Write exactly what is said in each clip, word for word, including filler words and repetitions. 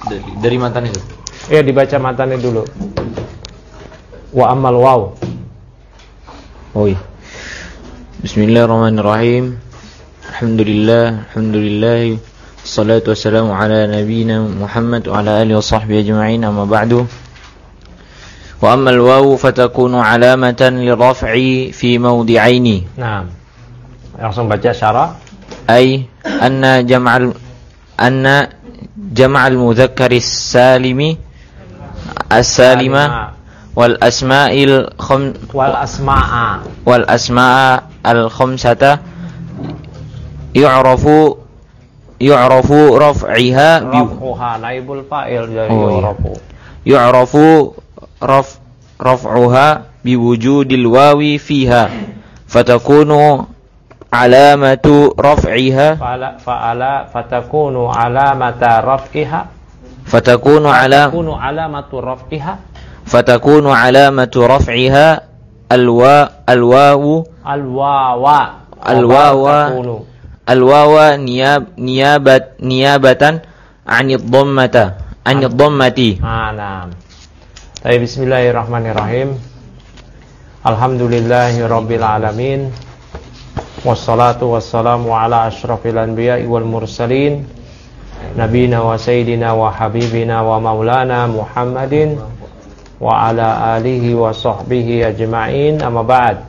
dari, dari matan itu. Ya, dibaca matanya dulu. Wa ammal waw. Oh iya. Bismillahirrahmanirrahim. Alhamdulillah, alhamdulillah. Salatu wassalamu ala nabiyyina Muhammad wa ala alihi wa sahbihi ajma'in. Amma ba'du. Wa ammal waw fatakunu alamatan liraf'i fi mawdi'aini. Nah. Langsung baca syarah. Ay anna jam'al anna jam'al mudzakkari salimi as-salima wal asma'il kham wal asma'a wal asma'a al khamsata yu'rafu yu'rafu raf'iha bi raf'uha naibul fa'il dari oh, yu'rafu iya. yu'rafu raf raf'uha bi wujudil wawi fiha fatakunu alamatu raf'iha fa'ala fa'ala fatakunu alamata raf'iha fatakunu ala fatakunu alamatu raf'iha fatakunu alamatu raf'iha alwa alwawu alwawa alwawa alwawa niyab niyabat niyabatan 'anid dhammata 'anid dhammati. Ah, nah. Baik, bismillahirrahmanirrahim. Alhamdulillahirabbil alamin. Wassalatu wassalamu ala asyrafil anbiya'i wal mursalin nabiyina wa sayyidina wa habibina wa maulana Muhammadin wa ala alihi wa sahbihi ajma'in. Amma ba'd.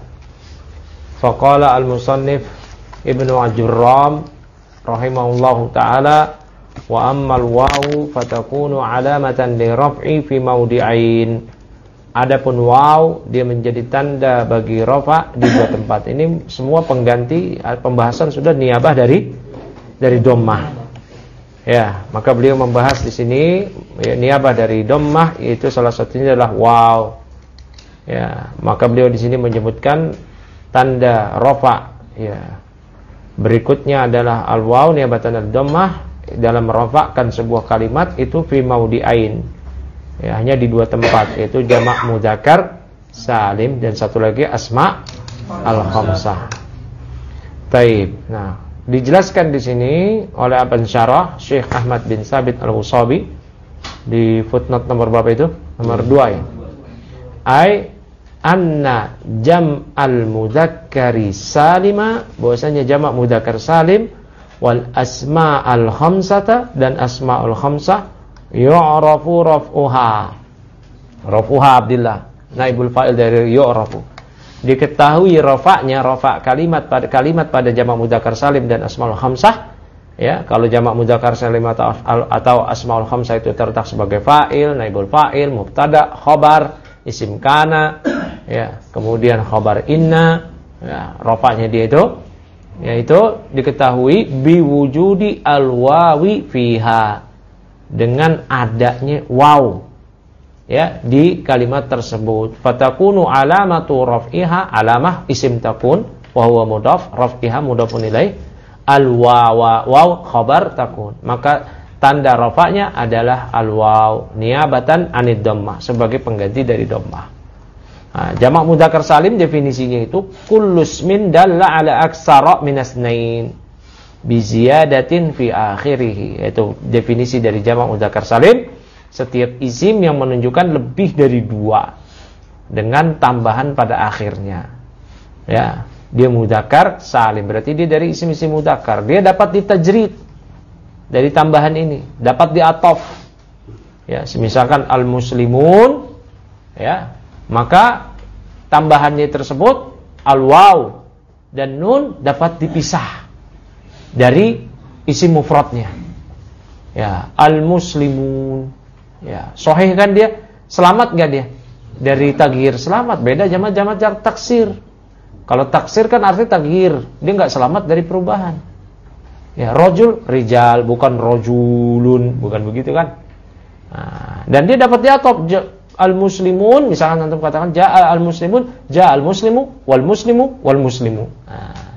Faqala al-musannif Ibnu Ajurram rahimahullahu ta'ala wa ammal wawu fatakunu alamatan li raf'i fi mawdi'ain. Adapun waw dia menjadi tanda bagi rafa di dua tempat. Ini semua pengganti pembahasan sudah niyabah dari dari dhammah. Ya, maka beliau membahas di sini ya, niyabah dari dhammah, yaitu salah satunya adalah waw. Ya, maka beliau di sini menyebutkan tanda rafa. Ya. Berikutnya adalah al-waw niyabatan ad-dhammah dalam merafa'kan sebuah kalimat itu fi maudi'ain. Ya, hanya di dua tempat, yaitu jamak mudzakkar salim dan satu lagi asma al-khamsah. Taib. Nah, dijelaskan di sini oleh Pensyarah Syekh Ahmad bin Sabit Al-Husabi di footnote nomor berapa itu? Nomor dua ya. Ai anna jam'al mudzakkari salima, bahwasanya jamak mudzakkar salim wal asma al-khamsata dan asmaul khamsah yu'rafu raf'uha. Raf'uha Abdillah, naibul fa'il dari yu'rafu. Diketahui rafa'nya, rafa' kalimat pada kalimat pada jamak mudzakkar salim dan asmaul khamsah. Ya, kalau jamak mudzakkar salim atau atau asmaul khamsah itu terletak sebagai fa'il, naibul fa'il, mubtada, khabar, isim kana, ya, kemudian khabar inna, ya, rafa'nya dia itu yaitu diketahui biwujudi al-wawi fiha, dengan adanya waw ya di kalimat tersebut. Fatakunu alamatu raf'iha, alamah isim takun wa huwa mudhaf, raf'iha mudhafun ilaih, al wawa waw khabar takun, maka tanda rafa'nya adalah al waw niyabatan anid dhammah, sebagai pengganti dari dhammah. Nah, jamak mudzakkar salim definisinya itu kullus min dalla ala aksara min asnain bi ziyadatin fi akhirih, yaitu definisi dari jamak mudzakkar salim, setiap isim yang menunjukkan lebih dari dua dengan tambahan pada akhirnya. Ya, dia mudzakkar salim, berarti dia dari isim-isim mudzakkar, dia dapat ditajrid dari tambahan ini, dapat diatof. Ya, misalkan al-muslimun, ya, maka tambahannya tersebut al-waw dan nun dapat dipisah dari isim mufradnya. Ya, al-muslimun. Ya, sahih kan dia? Selamat enggak dia? Dari taghyir selamat, beda jamak-jamak taksir. Kalau taksir kan arti taghyir, dia enggak selamat dari perubahan. Ya, rajul rijal, bukan rajulun, bukan begitu kan? Nah, dan dia dapat diatop al-muslimun, misalkan antum katakan ja'a al-muslimun, ja'a al-muslimu wal muslimu wal muslimu. Nah.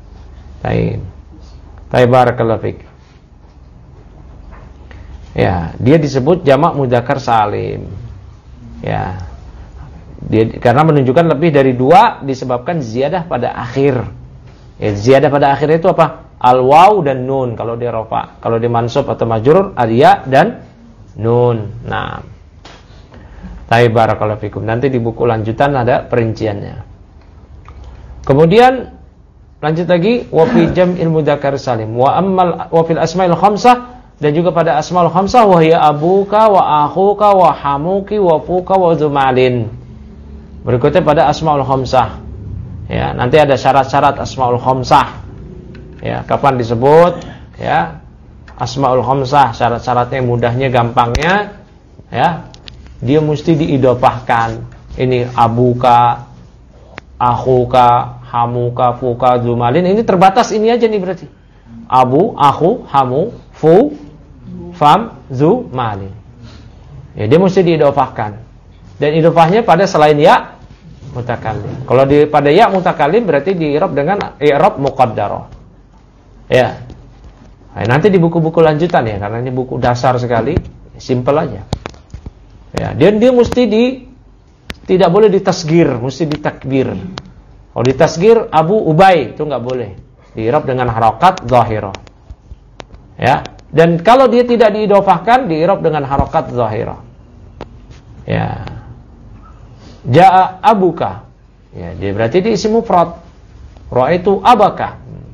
Baik. Baik, barakallahu fik. Ya, dia disebut jamak mudzakkar salim. Ya. Dia karena menunjukkan lebih dari dua disebabkan ziyadah pada akhir. Ya, ziyadah pada akhir itu apa? Al waw dan nun kalau dia rafa. Kalau dia mansub atau majrur al ya dan nun. Nah, taib barakallahu fikum. Nanti di buku lanjutan ada perinciannya. Kemudian lanjut lagi, wa fi jam'il mudzakkar salim wa ammal wa fil asma'il khamsah, dan juga pada asmaul khamsah, wa hiya abuka wa akhuka wa hamuki wa fuka wa zumalin. Berikutnya pada asmaul khamsah. Ya, nanti ada syarat-syarat asmaul khamsah. Ya, kapan disebut? Ya, asmaul khamsah, syarat-syaratnya, mudahnya, gampangnya, ya, dia mesti diidhofahkan. Ini abuka, akhuka, hamuka, fuka, zumalin. Ini terbatas ini aja nih berarti. Abu, akhu, hamu, fu, fam, zu, malin. Ya, dia mesti diidhofahkan. Dan idhofahnya pada selain ya mutakallim. Kalau di pada ya mutakallim berarti di i'rab dengan i'rab muqaddarah. Ya. Nah, nanti di buku-buku lanjutan ya, karena ini buku dasar sekali, simple aja. Ya, dia dia mesti di tidak boleh ditasgir, mesti ditakbir. Kalau ditasgir Abu Ubay itu enggak boleh. Di i'rab dengan harakat zahirah. Ya. Dan kalau dia tidak diidhofahkan, di i'rab dengan harakat zahirah. Ya. Ja'a abuka. Ya, dia berarti dia isim mufrad. Ra'aitu abaka.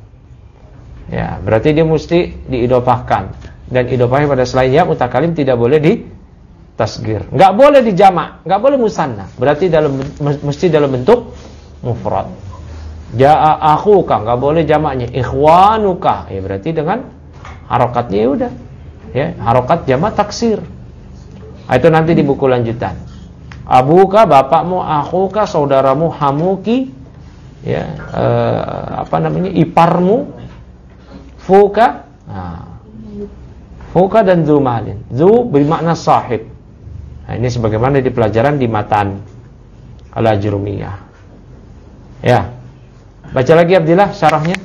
Ya, berarti dia mesti diidhofahkan. Dan idhofahnya pada selain ya mutakallim tidak boleh ditasgir. Enggak boleh dijamak, enggak boleh musanna. Berarti dalam mesti dalam bentuk mufrad. Ja'a akhuka, enggak boleh jamaknya. Ikhwanuka. Ya, berarti dengan harokatnya ya udah. Ya, harokat jamak taksir. Nah, itu nanti di buku lanjutan. Abuka, bapakmu, akhuka, saudaramu, hamuki, ya, eh, apa namanya, iparmu, fuka, nah, fuka dan zumalin. Zu bermakna sahib. Nah, ini sebagaimana di pelajaran di matan al-ajrumiyah. Ya, baca lagi Abdillah syarahnya.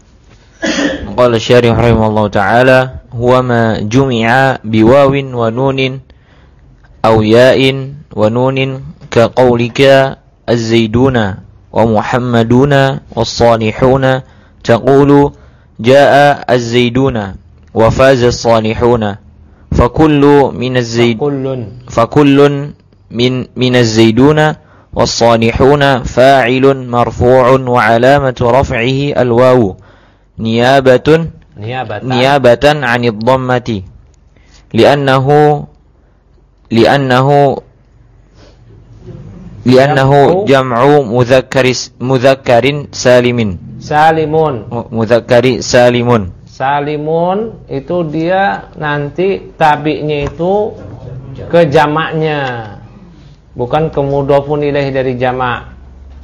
Qala syarih rahimahullah ta'ala, huwa ma jumi'a biwawin wa nunin aw ya'in wa nunin ka qawlika az-zaiduna wa muhammaduna was-salihuna taqulu jaa az-zaiduna wa faza as-salihuna fa kullu min az-zaid fa kullun min min az-zaiduna was-salihuna fa'ilun marfu'un wa 'alamatu raf'ihi al-wawu niyabatun niyabatan niyabatan 'anid dhammati li'annahu li'annahu li'annahu jam'u mudzakkaris mudzakkarin salimin salimun mudzakkari salimun salimun itu dia nanti tabi'nya itu ke jamaknya, bukan ke mudhofun ilaih dari jamak.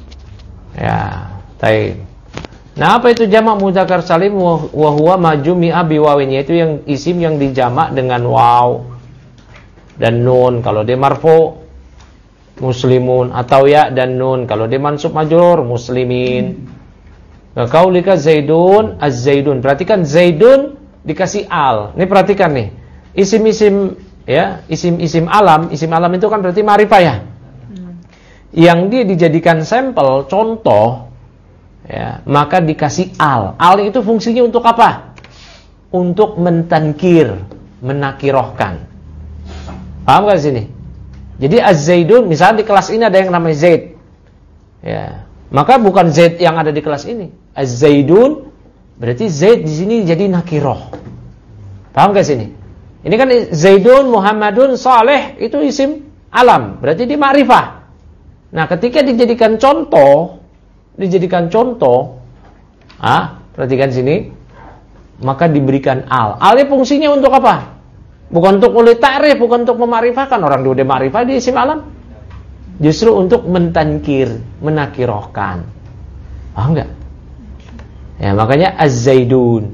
Ya, baik. Nah, apa itu jamak mudzakkar salim? Wa huwa majumi'a biwawin, yaitu yang isim yang dijamak dengan waw dan nun kalau dia marfu, muslimun, atau ya dan nun kalau dia mansub majrur, muslimin. Nah, qaulika zaidun az-zaidun, perhatikan zaidun dikasih al. Ini perhatikan nih, isim-isim ya, isim-isim alam, isim alam itu kan berarti ma'rifah ya. Yang dia dijadikan sampel contoh ya, maka dikasih al. Al itu fungsinya untuk apa? Untuk mentankir, menakirohkan. Paham gak sini? Jadi az-zaidun, misalnya di kelas ini ada yang namanya Zaid. Ya, maka bukan Zaid yang ada di kelas ini. Az-zaidun berarti Zaid di sini jadi nakiroh. Paham gak sini? Ini kan Zaidun, Muhammadun, Saleh itu isim alam, berarti dia ma'rifah. Nah, ketika dijadikan contoh, dijadikan contoh, ah, perhatikan sini, maka diberikan al. Al fungsinya untuk apa? Bukan untuk oleh ta'rif, bukan untuk memakrifahkan. Orang dia udah makrifah di isim alam. Justru untuk mentankir, menakirohkan. Paham enggak? Ya, makanya az-zaidun.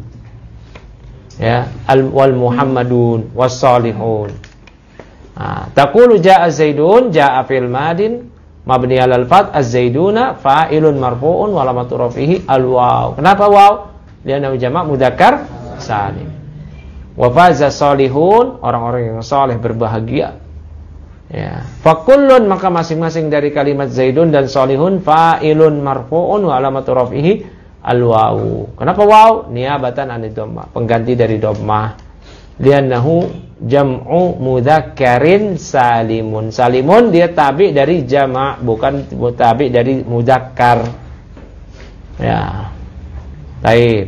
Ya, al-wal muhammadun was-salihun. Nah, taqulu jaa az-zaidun, jaa fil madin mabni 'alal fath, az-zaiduna fa'ilun marfu'un wa alamatu rafihi al-waw. Kenapa waw? Lianna jamak mudzakkar salim. Wa faza salihun, orang-orang yang saleh berbahagia. Ya, fa kullun, maka masing-masing dari kalimat zaidun dan salihun fa'ilun marfu'un wa alamatu rafihi al-waw. Kenapa waw? Niyabatan anid dhammah, pengganti dari dhammah. li'annahu jam'u mudzakkarin salimun. Salimun dia tabi dari jama', bukan tabi dari mudzakkar. Ya. Baik.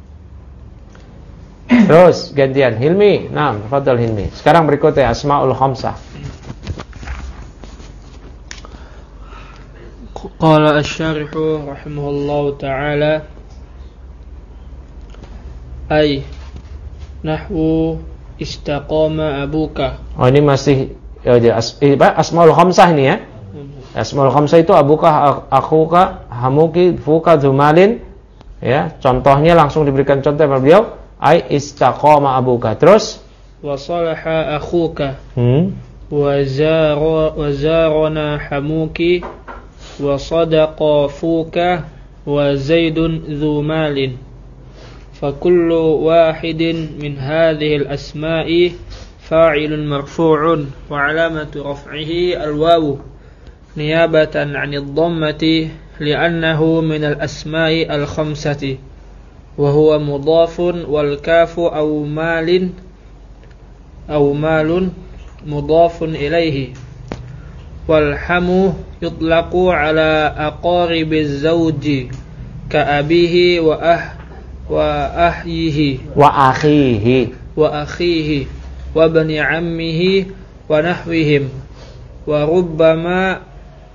Terus gantian Hilmi. Nah, tafadhal Hilmi. Sekarang berikutnya asmaul khamsah. Qala asy-syarih rahimahullahu taala ay nahwu istaqama abuka. Oh, ini masih ya, as, eh, asmaul khamsah ini ya. Asmaul khamsah itu abuka, akhuka, hamuki, fuka, zumalin. Ya, contohnya langsung diberikan contoh oleh beliau, ai istaqama abuka. Terus wa salaha akhuka. Hmm. Wa zara wa zarana hamuki wa sadaqa fuka wa zaidun dzu malin. فكل واحد من هذه الأسماء فاعل مرفوع وعلامة رفعه الواو نيابة عن الضمة لأنه من الأسماء الخمسة وهو مضاف والكاف أو مال أو مال مضاف إليه والحم يطلق على أقارب الزوج كأبيه وأه wa ahyihi wa akhihi wa akhihi wa bani ammihi wa nahwihim wa rubbama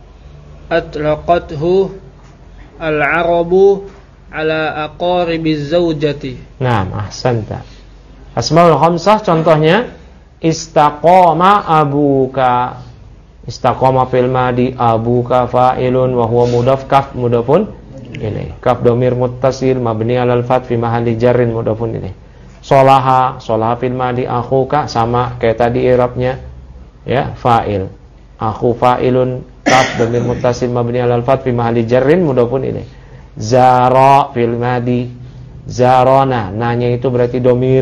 atlaqathu al-arabu ala aqaribiz zawjati. Naam, ahsanta. Asmaul khamsah contohnya istaqama abuka. Istaqama fil madi, abuka fa'ilun wa huwa mudaf, kaf mudafun ini kaf domir muttasil mabni alal fath fi mahalli jarrin mudhafun ini. Solaha, solaha fil madi, akhuka sama kayak tadi i'rabnya ya, fa'il. Akhu fa'ilun, kaf domir muttasil mabni alal fath fi mahalli jarrin mudhafun ini. Zara fil madi, zarona, nanya itu berarti domir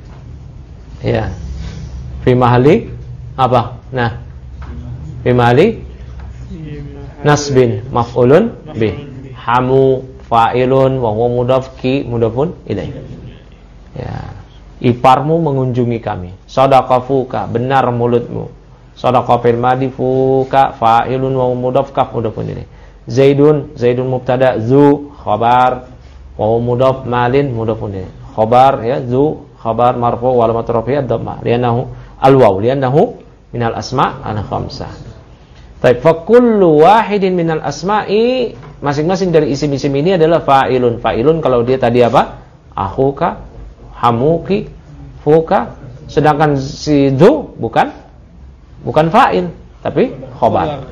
ya. Fi mahalli apa? Nah, fi mahalli nasbin maf'ulun bih. Hamu fa'ilun wa huwa mudhaf ki mudhafun ilaih. Ya. Iparmu mengunjungi kami. Shadaqa fuka, benar mulutmu. Shadaqa fil madi, fuka fa'ilun wa huwa mudhaf, kaf mudhafun ilaih. Zaidun, Zaidun mubtada, zu khabar wa huwa mudhaf, malin mudhafun ilaih. Khabar ya, zu khabar marfu wa alamat rafi'ah dhammah li'annahu al-waw li'annahu minal asma' al-khamsah. Baik, fa kullu wahidin minal asma'i, masing-masing dari isim-isim ini adalah fa'ilun. Fa'ilun kalau dia tadi apa? Akhuka, hamuki, fuka. Sedangkan si dzu bukan bukan fa'il, tapi khobar.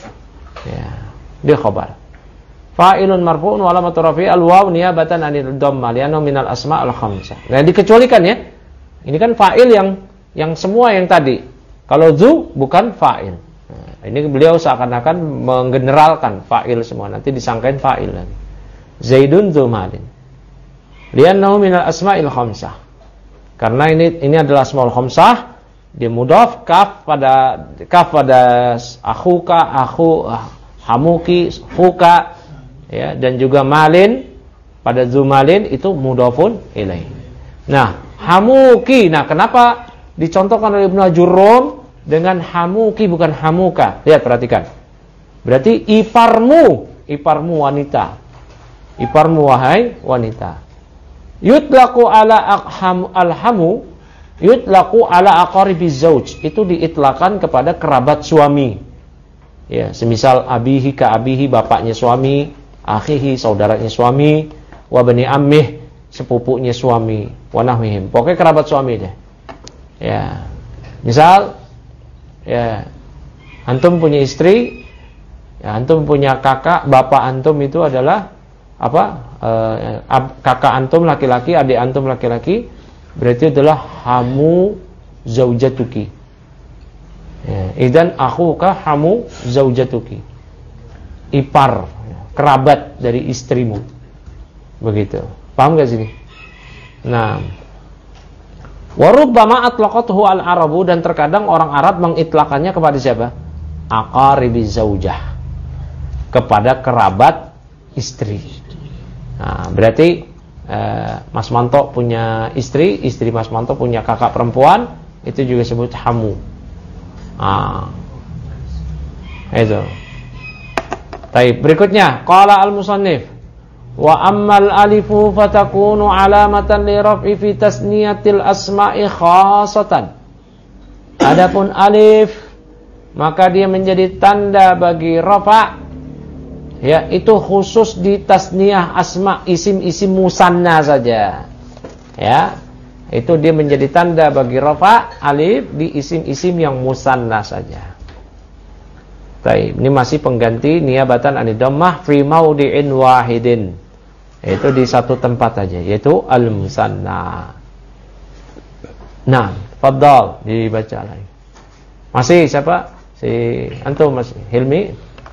Ya, dia khobar. Fa'ilun marfu'un wa alamatu rafi'i al-waw niyabatan 'anil dhammah li'annahu minal asma'il khamsah. Nah, dikecualikan ya. Ini kan fa'il yang yang semua yang tadi. Kalau dzu bukan fa'il. Ini beliau seakan-akan menggeneralkan fa'il semua, nanti disangkain fa'il lagi. Zaidun dzu malin. Li'annahu minal asma'il khamsah. Karena ini ini adalah asmaul khamsah, dia mudhaf, kaf pada kaf pada akhuka, akhu, hamuki, fuka ya, dan juga malin pada dzu malin itu mudhafun ilaih. Nah, hamuki. Nah, kenapa dicontohkan oleh Ibnu Ajurrum dengan hamuki bukan hamuka? Lihat, perhatikan. Berarti iparmu, iparmu wanita. Iparmu wahai wanita. Yutlaqu ala aqham alhamu, yutlaqu ala aqaribiz zauj. Itu diitlakan kepada kerabat suami. Ya, semisal abihi ka abihi, bapaknya suami, akhihi saudaranya suami, wa bani ammih sepupunya suami, wa nahwihim. Pokoknya kerabat suami deh. Ya. Misal ya, antum punya istri, ya, antum punya kakak, bapak antum itu adalah apa? E, kakak antum laki-laki, adik antum laki-laki, berarti adalah hamu zaujatuki. Ya, idan akhuka hamu zaujatuki. Ipar, kerabat dari istrimu. Begitu. Paham enggak sini? Nah, wa rubbama atlaqathu al-arabu, dan terkadang orang Arab mengitlakannya kepada siapa? Aqaribiz zaujah, kepada kerabat istri. Nah, berarti eh, Mas Manto punya istri, istri Mas Manto punya kakak perempuan, itu juga disebut hamu. Ah. Itu. Baik, berikutnya qala al-musannif wa ammal alifu fatakunu alamatan li raf'i fi tasniyatil asma'i khassatan. Adapun alif maka dia menjadi tanda bagi rafa, ya, itu khusus di tasniyah asma, isim-isim musanna saja. Ya, itu dia menjadi tanda bagi rafa alif di isim-isim yang musanna saja. Baik, ini masih pengganti niyabatan anid dhammah fi maudi'in wahidin. Itu di satu tempat saja, yaitu al-musanna. Nah, fadhal dibaca lagi. Masih siapa? Si antum Mas Hilmi.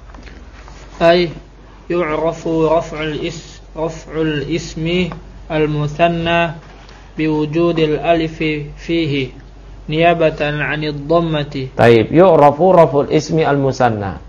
Ay yu'rafu raf'ul is raf'ul ismi al-muthanna biwujudil alif fihi niyabatan 'anid dhammati. Taib, yu'rafu raf'ul ismi al-musanna.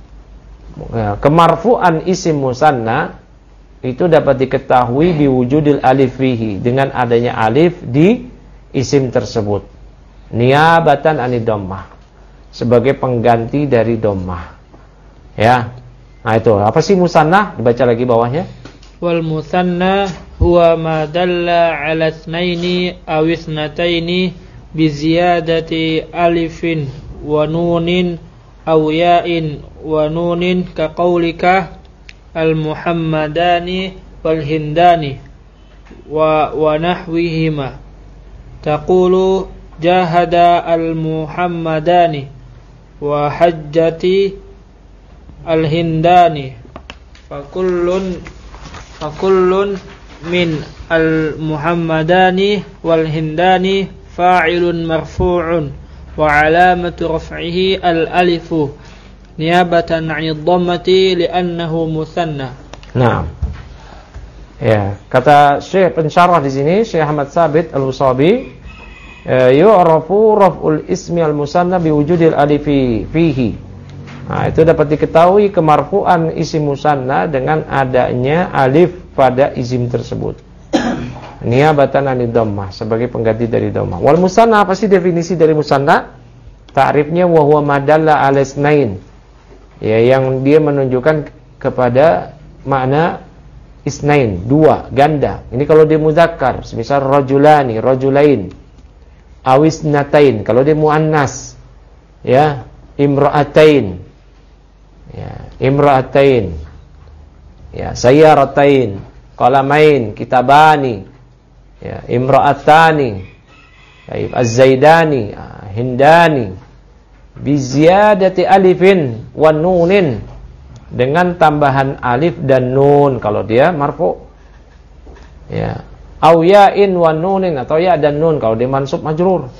Kemarfu'an isim musanna itu dapat diketahui biwujudil alif fihi, dengan adanya alif di isim tersebut. Niyabatan 'anid dhammah, sebagai pengganti dari dhammah. Ya. Nah itu, apa sih musanna? Dibaca lagi bawahnya. Wal musanna huwa ma dalla 'ala itsnaini aw itsnataini bi ziyadati alifin wa nunin aw ya'in wa nunin ka qaulika al muhammadani wal hindani wa wa nahwihima. Taqulu jahada al muhammadani wa hajjati al-hindani fakullun fakullun min al-muhammadani wal-hindani fa'ilun marfu'un wa alamatu raf'ihi al-alifu niyabatan 'anid dhammati li'annahu musanna. Nah, ya, kata Syekh pensyarah di sini, Syekh Ahmad Sabit Al-Usabi, yu'rafu raf'ul ismi al-musanna biwujudil alifi fihi. Nah, itu dapat diketahui kemarfu'an isim musanna dengan adanya alif pada isim tersebut. Niyabatan 'anid dhammah, sebagai pengganti dari dhammah. Wal musanna, apa sih definisi dari musanna? Ta'rifnya wa huwa madalla 'ala isnain. Ya, yang dia menunjukkan kepada makna isnain, dua, ganda. Ini kalau dia mudzakkar, semisal rajulani, rajulain. Awisnatain, kalau dia muannas, ya, imra'atain. Ya, imra'atain. Ya, sayyaratain, qalamain, kitabani. Ya, imra'atani. Baik, az-zaidani, hindani. Bi ziyadati alifin wa nunin, dengan tambahan alif dan nun kalau dia marfu. Ya, au ya'in wa nunin, atau ya dan nun kalau dia mansub majrur.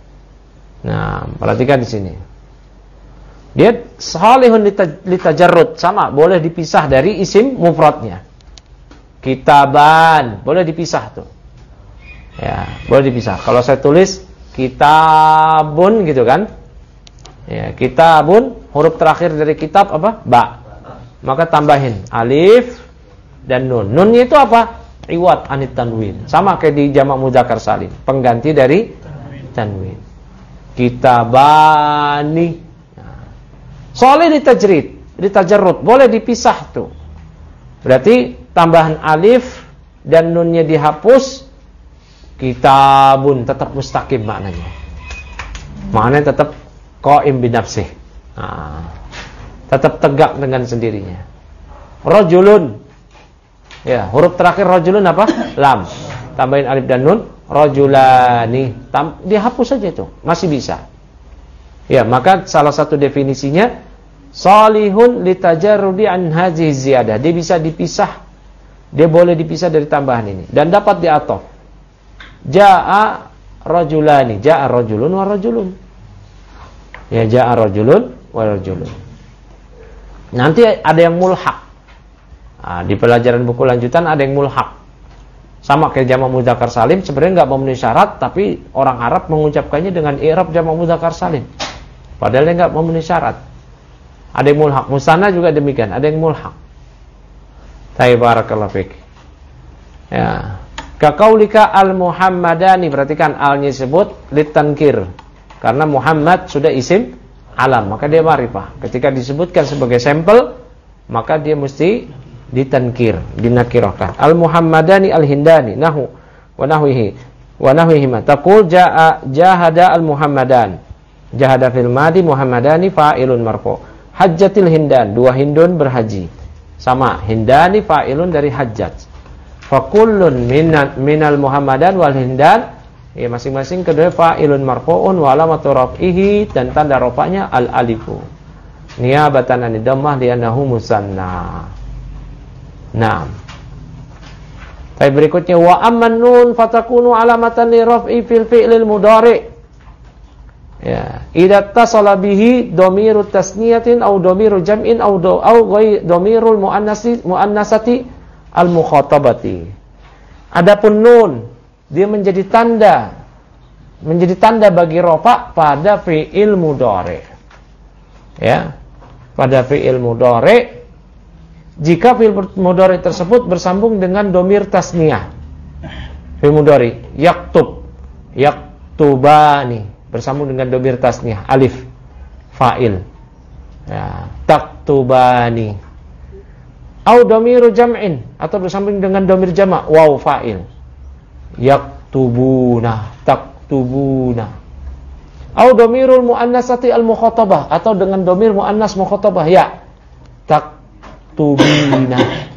Nah, perhatikan di sini. Dia salihun litajarrud, sama, boleh dipisah dari isim mufradnya. Kitaban, boleh dipisah tuh. Ya, boleh dipisah. Kalau saya tulis kitabun gitu kan? Ya, kitabun, huruf terakhir dari kitab apa? Ba. Maka tambahin alif dan nun. Nunnya itu apa? Iwad anit tanwin. Sama kayak di jamak mudzakkar salim, pengganti dari tanwin. Kitabani. Soleh ditajrid, ditajarrud, boleh dipisah tuh. Berarti tambahan alif dan nunnya dihapus, kitabun tetap mustaqim maknanya. Maknanya tetap qaim binafsih. Nah, tetap tegak dengan sendirinya. Rajulun. Ya, huruf terakhir rajulun apa? Lam. Tambahin alif dan nun, rajulani. Tam, dihapus saja itu, masih bisa. Ya, maka salah satu definisinya salihun litajarrudi an hadhihi ziyadah. Dia bisa dipisah. Dia boleh dipisah dari tambahan ini dan dapat diatof. Jaa rajulani, jaa rajulun wa rajulun. Ya, jaa rajulun wa rajulun. Nanti ada yang mulhaq. Nah, di pelajaran buku lanjutan ada yang mulhaq. Sama kayak jamak mudzakkar salim, sebenarnya enggak memenuhi syarat, tapi orang Arab mengucapkannya dengan i'rab jamak mudzakkar salim. Padahal dia enggak memenuhi syarat. Ada yang mulhaq, musanna juga demikian, ada yang mulhaq. Tayyib, barakallahu fik. Ya. Kaqaulika al-Muhammadani, perhatikan al-nya disebut litankir. Karena Muhammad sudah isim alam, maka dia ma'rifah. Ketika disebutkan sebagai sampel, maka dia mesti ditankir, dinakirahkan. Al-Muhammadani al-Hindani nahu wa nahwihi wa nahwihima. Taqul jaa jahada al-Muhammadan. Jahada fil madi, Muhammadani fa'ilun marfu'. Hajjatil Hindan, dua Hindun berhaji. Sama, Hindani fa'ilun dari hajjat. Fakullun minal, minal Muhammadan wal Hindan, ya masing-masing kedua fa'ilun marfu'un wa alamatu raf'ihi, dan tanda rafa'nya al-alifu. Niyabatan anid dhammah li'annahu musanna. Naam. Baik, berikutnya wa amman nun fatakunu alamatan li raf'i fil fi'lil mudhari'. Ya, idza tasala bihi dhamiru tasniyatin aw dhamiru jam'in aw do aw ghai dhamirul muannasi muannasati al mukhatabati. Adapun nun dia menjadi tanda menjadi tanda bagi rafa pada fi'il mudhari. Ya, pada fi'il mudhari jika fi'il mudhari tersebut bersambung dengan dhamir tasniyah. Fi'il mudhari yaktub, yaktubani bersambung dengan dhamir tasniyah, alif fa'il, ya, taktubani. Au dhamiru jam'in, atau bersambung dengan dhamir jama', waw fa'il, yaktubuna, taktubuna. Au dhamirul muannasati al mukhatabah, atau dengan dhamir muannas mukhatabah, ya, taktubina.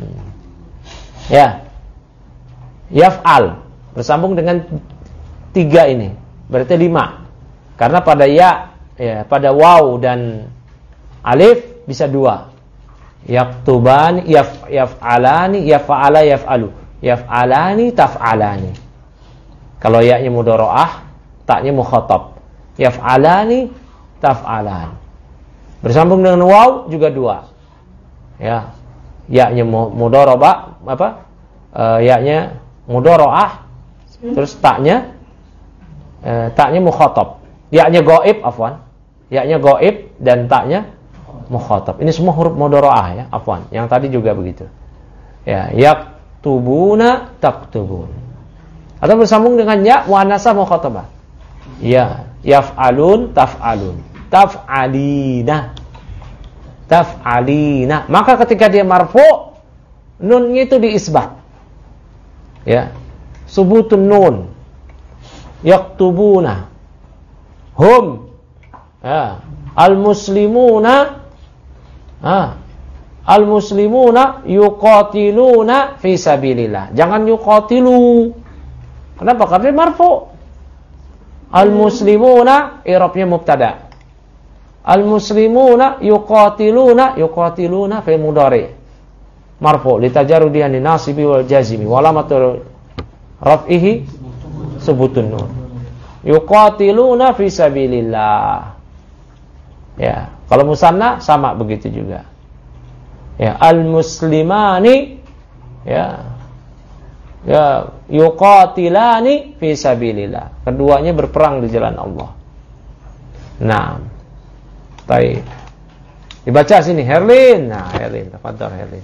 Ya, yaf'al bersambung dengan tiga ini, berarti lima. Karena pada ya, ya, pada waw dan alif bisa dua. Yaktubani, yaf, yaf'alani, yaf'ala, yaf'alu. Yaf'alani, taf'alani. Kalau ya-nya mudhara'ah, ta-nya mukhatab. Yaf'alani, taf'alan. Bersambung dengan waw juga dua. Ya, ya-nya mudhara'ah, apa? Uh, ya-nya mudhara'ah, terus ta-nya uh, ta-nya mukhatab. Ya-nya gaib, afwan. Ya-nya gaib dan ta-nya mukhatab. Ini semua huruf mudhara'ah ya, afwan. Yang tadi juga begitu. Ya, yaktubuna, taktubun. Atau bersambung dengan ya muannasah mukhatabah. Ya, yaf'alun, taf'alun. Taf'alina. Taf'alina. Maka ketika dia marfu', nunnya itu diisbat. Ya. Subutun nun. Yaktubuna. Hum, ya, al-muslimuna, ah, al-muslimuna yuqatiluna fi sabilillah. Jangan yuqatilu. Kenapa? Karena marfu. Al-muslimuna i'rabnya mubtada. Al-muslimuna yuqatiluna, yuqatiluna fi mudhari. Marfu litajarrudi an nasibi wal jazimi wa alamatu raf'ihi subutun nun. Yuqatiluna fi sabilillah. Ya, kalau musanna sama begitu juga. Ya, al-muslimani, ya. Ya, yuqatilani fi sabilillah. Keduanya berperang di jalan Allah. Nah. Baik. Dibaca sini Herlin. Nah, Herlin, tafadhol Herlin.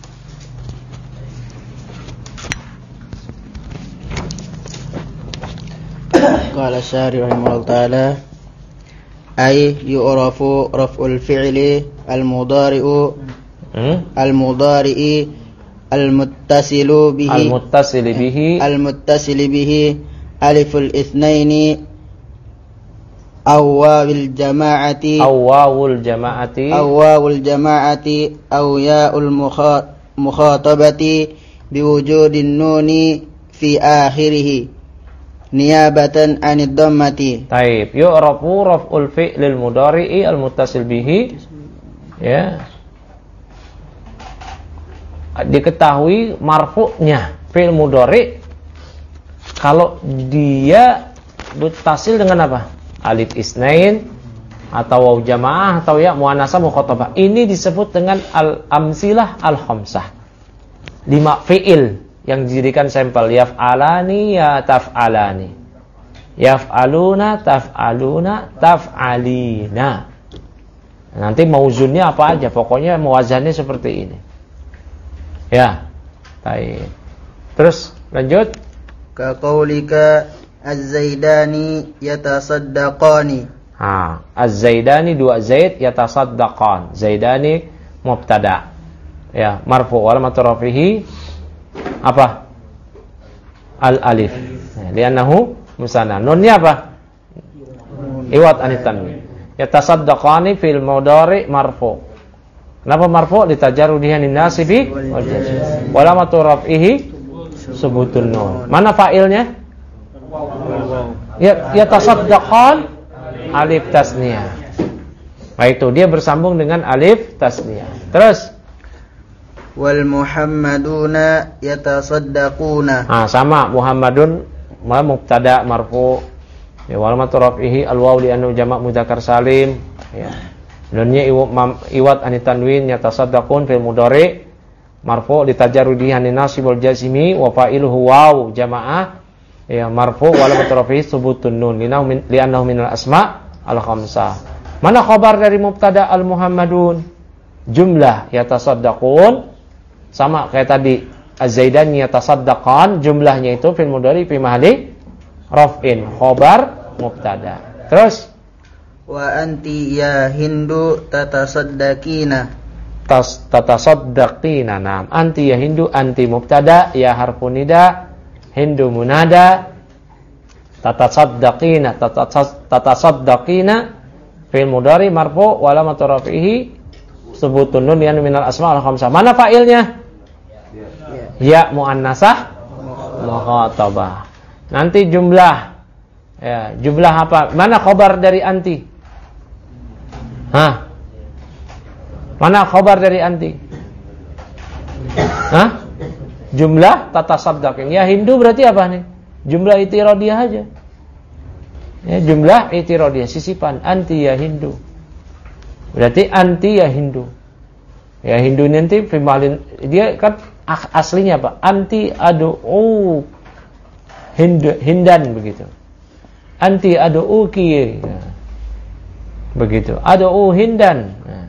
Qala syari rahimahullah ta'ala ay yu'rafu raf'ul fi'li al-mudhari'u hmm? al-mudhari'i al-muttasilu bihi al-muttasili bihi al-muttasili bihi aliful itsnaini aw wawil jama'ati aw wawul jama'ati aw wawul jama'ati aw ya'ul mukhatabati biwujudin nuni fi akhirih niyabatan anid dhammati. Taib. Yu'rafu raf'ul fi'lil mudhari'i al-muttasil bihi, ya, diketahui marfu'nya fi'il mudhari kalau dia muttasil dengan apa? Alif isnain atau waw jamaah atau ya muannasah mukhatabah. Ini disebut dengan al-amsilah al-khamsah. Lima fi'il yang dijadikan sampel, yaf'alani, ya taf'alani, yaf'aluna, taf'aluna, taf'alina. Nanti mauzunnya apa aja, pokoknya mewazannya seperti ini. Ya, baik. Terus lanjut. Kaqaulika az-zaidani yatasaddaqani. Ha, az-zaidani dua zaid yatasaddaqan. Zaidani mubtada. Ya, marfu wa alamatu rafihi apa? Al-alif. Ya, li'annahu musanna. Nunnya apa? Iwat anit tanwin. Yatasaddaqani fil mudhari marfu. Kenapa marfu? Litajarrudihi anin nasibi wal jazm. Wa alamatu rafihi subutun nun. Mana fa'ilnya? Ya, yatasaddaqan alif tasniyah. Nah itu dia bersambung dengan alif tasniyah. Terus wal muhammaduna yatasaddaquna. Ah sama Muhammadun ma mubtada marfu. Ya wal alamatu rafihi al waw li annahu jama' mudzakkar salim. Ya. Nunnya iwat anit tanwin yatasaddaqun fil mudhari marfu litajarrudihi anin nasib wal jazmi wa fa'iluhu waw jamaah. Ya marfu wa alamatu rafihi subutun nun li annahu minal asma' al khamsah. Mana khabar dari mubtada al muhammadun? Jumlah yatasaddaqun sama kayak tadi az-zaidani yatasaddaqan, jumlahnya itu fil mudhari fi mahalli raf'in, khabar mubtada. Terus wa anti ya hindu tatasaddaqina. Tas tatasaddaqina. Naam, anti ya hindu, anti mubtada, ya harfun nida, hindu munada, tatasaddaqina tatasaddaqina fil mudhari marfu wa alamatu rafihi subutun nun yan minal asma al khamsah. Mana fa'ilnya? Ya muannasah mukhatabah. Nanti jumlah. Ya, jumlah apa? Mana khabar dari anti? Hah? Mana khabar dari anti? Hah? Jumlah tatasaddaqin. Ya hindu berarti apa nih? Jumlah itiradiyah aja. Ya, jumlah itiradiyah sisipan anti ya hindu. Berarti anti ya hindu. Ya hindu nanti fimalin dia kan aslinya apa? Anti adu'u hindu, hindan begitu. Anti adu'uki. Nah, begitu. Adu'u hindan. Nah.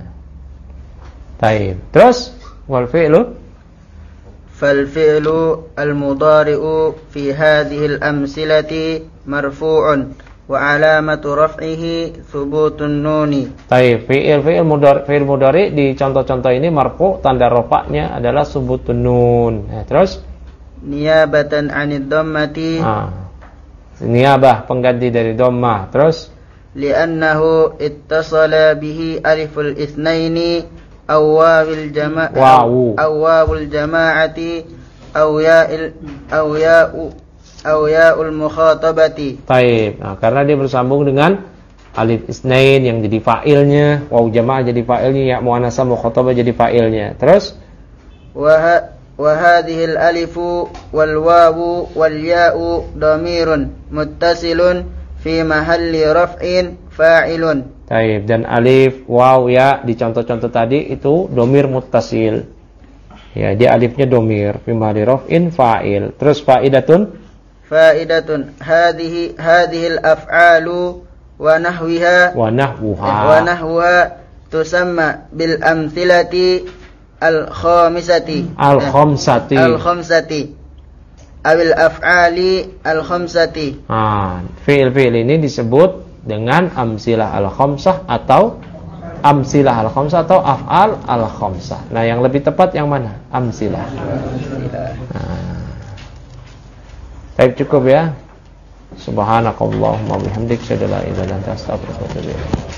Taib. Terus wal fi'lu fal fi'lu al mudhari'u fi hadhihi al amsilati marfu'un wa alamatu raf'ihi thubutun nuni. Taib. Fi'il fi'il mudhari fi'il mudhari di contoh-contoh ini marfu, tanda rafa'nya adalah subutun nun. Nah, terus niyabatan 'anid dhammati. Ah. Niyabah pengganti dari dhammah. Terus li'annahu ittasala bihi aliful itsnaini aw wawil jama'ah aw wawul jama'ati aw ya'il aw ya'u aw ya'ul mukhatabati. Baik. Nah, karena dia bersambung dengan alif isnain yang jadi fa'ilnya, waw jamaah jadi fa'ilnya, ya muannasah mukhatabah jadi fa'ilnya. Terus wa wa hadhihi al-alifu wal wawu wal ya'u dhamirun muttasilun fi mahalli raf'in fa'ilun. Baik, dan alif, waw, ya di contoh-contoh tadi itu dhamir muttasil. Ya, dia alifnya dhamir fi mahalli raf'in fa'il. Terus fa'idatun Faidatun hadhihi hadhihi al-af'alu wa nahwiha wa nahwuha wa nahwuha tusamma bil amthilati al-khamisati al-khamsati al-khamsati awil af'ali al-khamsati. Ah, fi'il-fi'il ini disebut dengan amsilah al-khamsah atau amsilah al-khamsah atau af'al al-khamsah. Nah, yang lebih tepat yang mana? Amsilah. Nah. Baik, cukup ya. Subhanakallahumma bihamdika, asyhadu an la ilaha illa anta, astaghfiruka wa atubu ilaik.